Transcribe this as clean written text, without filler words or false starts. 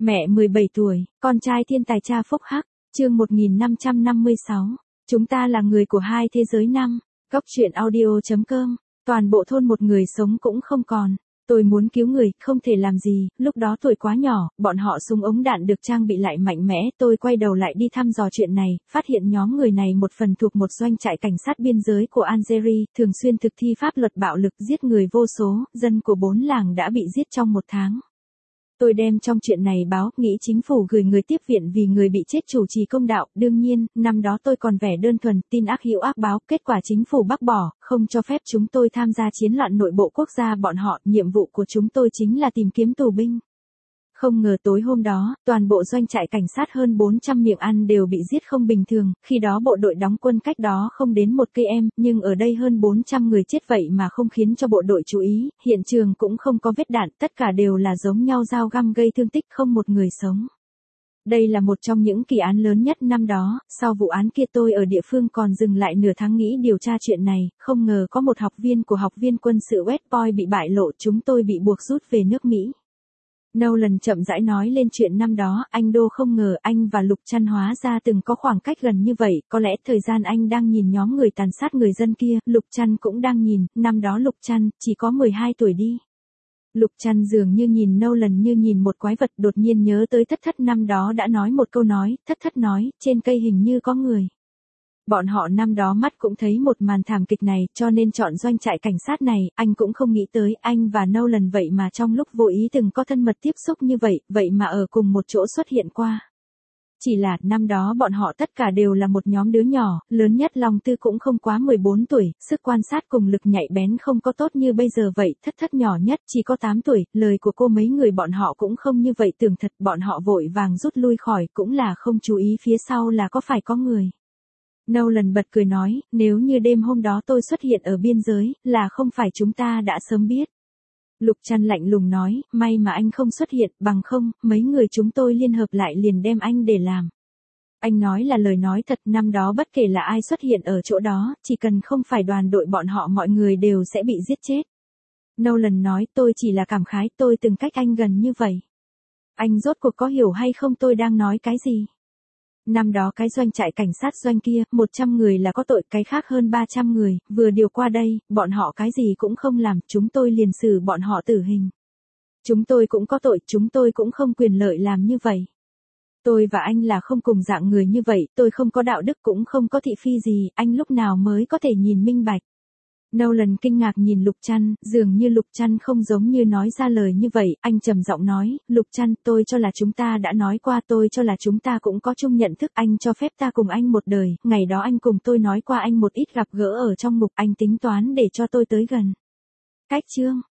Mẹ 17 tuổi, con trai thiên tài cha phúc hắc, chương 1556. Chúng ta là người của hai thế giới năm. Góc truyện audio.com. Toàn bộ thôn một người sống cũng không còn. Tôi muốn cứu người, không thể làm gì, lúc đó tuổi quá nhỏ, bọn họ súng ống đạn được trang bị lại mạnh mẽ. Tôi quay đầu lại đi thăm dò chuyện này, phát hiện nhóm người này một phần thuộc một doanh trại cảnh sát biên giới của Algeria, thường xuyên thực thi pháp luật bạo lực giết người vô số, dân của 4 làng đã bị giết trong 1 tháng. Tôi đem trong chuyện này báo, nghĩ chính phủ gửi người tiếp viện vì người bị chết chủ trì công đạo. Đương nhiên, năm đó tôi còn vẻ đơn thuần, tin ác hữu ác báo, kết quả chính phủ bác bỏ, không cho phép chúng tôi tham gia chiến loạn nội bộ quốc gia bọn họ. Nhiệm vụ của chúng tôi chính là tìm kiếm tù binh. Không ngờ tối hôm đó, toàn bộ doanh trại cảnh sát hơn 400 miệng ăn đều bị giết không bình thường, khi đó bộ đội đóng quân cách đó không đến 1 km, nhưng ở đây hơn 400 người chết vậy mà không khiến cho bộ đội chú ý, hiện trường cũng không có vết đạn, tất cả đều là giống nhau dao găm gây thương tích, không một người sống. Đây là một trong những kỳ án lớn nhất năm đó, sau vụ án kia tôi ở địa phương còn dừng lại nửa tháng nghĩ điều tra chuyện này, không ngờ có một học viên của học viên quân sự West Point bị bại lộ, chúng tôi bị buộc rút về nước Mỹ. Nolan chậm rãi nói lên chuyện năm đó, anh Đô không ngờ anh và Lục Trăn hóa ra từng có khoảng cách gần như vậy, có lẽ thời gian anh đang nhìn nhóm người tàn sát người dân kia, Lục Trăn cũng đang nhìn, năm đó Lục Trăn chỉ có 12 tuổi đi. Lục Trăn dường như nhìn Nolan như nhìn một quái vật, đột nhiên nhớ tới Thất Thất năm đó đã nói một câu nói, Thất Thất nói, trên cây hình như có người. Bọn họ năm đó mắt cũng thấy một màn thảm kịch này, cho nên chọn doanh trại cảnh sát này, anh cũng không nghĩ tới, anh và Nolan vậy mà trong lúc vô ý từng có thân mật tiếp xúc như vậy, vậy mà ở cùng một chỗ xuất hiện qua. Chỉ là, năm đó bọn họ tất cả đều là một nhóm đứa nhỏ, lớn nhất Long Tư cũng không quá 14 tuổi, sức quan sát cùng lực nhạy bén không có tốt như bây giờ vậy, Thất Thất nhỏ nhất chỉ có 8 tuổi, lời của cô mấy người bọn họ cũng không như vậy, tưởng thật bọn họ vội vàng rút lui khỏi, cũng là không chú ý phía sau là có phải có người. Nolan bật cười nói, nếu như đêm hôm đó tôi xuất hiện ở biên giới, là không phải chúng ta đã sớm biết. Lục Trăn lạnh lùng nói, may mà anh không xuất hiện, bằng không, mấy người chúng tôi liên hợp lại liền đem anh để làm. Anh nói là lời nói thật, năm đó bất kể là ai xuất hiện ở chỗ đó, chỉ cần không phải đoàn đội bọn họ mọi người đều sẽ bị giết chết. Nolan nói, tôi chỉ là cảm khái, tôi từng cách anh gần như vậy. Anh rốt cuộc có hiểu hay không tôi đang nói cái gì? Năm đó cái doanh trại cảnh sát doanh kia, 100 người là có tội, cái khác hơn 300 người, vừa điều qua đây, bọn họ cái gì cũng không làm, chúng tôi liền xử bọn họ tử hình. Chúng tôi cũng có tội, chúng tôi cũng không quyền lợi làm như vậy. Tôi và anh là không cùng dạng người như vậy, tôi không có đạo đức cũng không có thị phi gì, anh lúc nào mới có thể nhìn minh bạch. Nolan kinh ngạc nhìn Lục Trăn, dường như Lục Trăn không giống như nói ra lời như vậy, anh trầm giọng nói, Lục Trăn, tôi cho là chúng ta đã nói qua, tôi cho là chúng ta cũng có chung nhận thức, anh cho phép ta cùng anh một đời, ngày đó anh cùng tôi nói qua anh một ít gặp gỡ ở trong mục, anh tính toán để cho tôi tới gần. Cách chương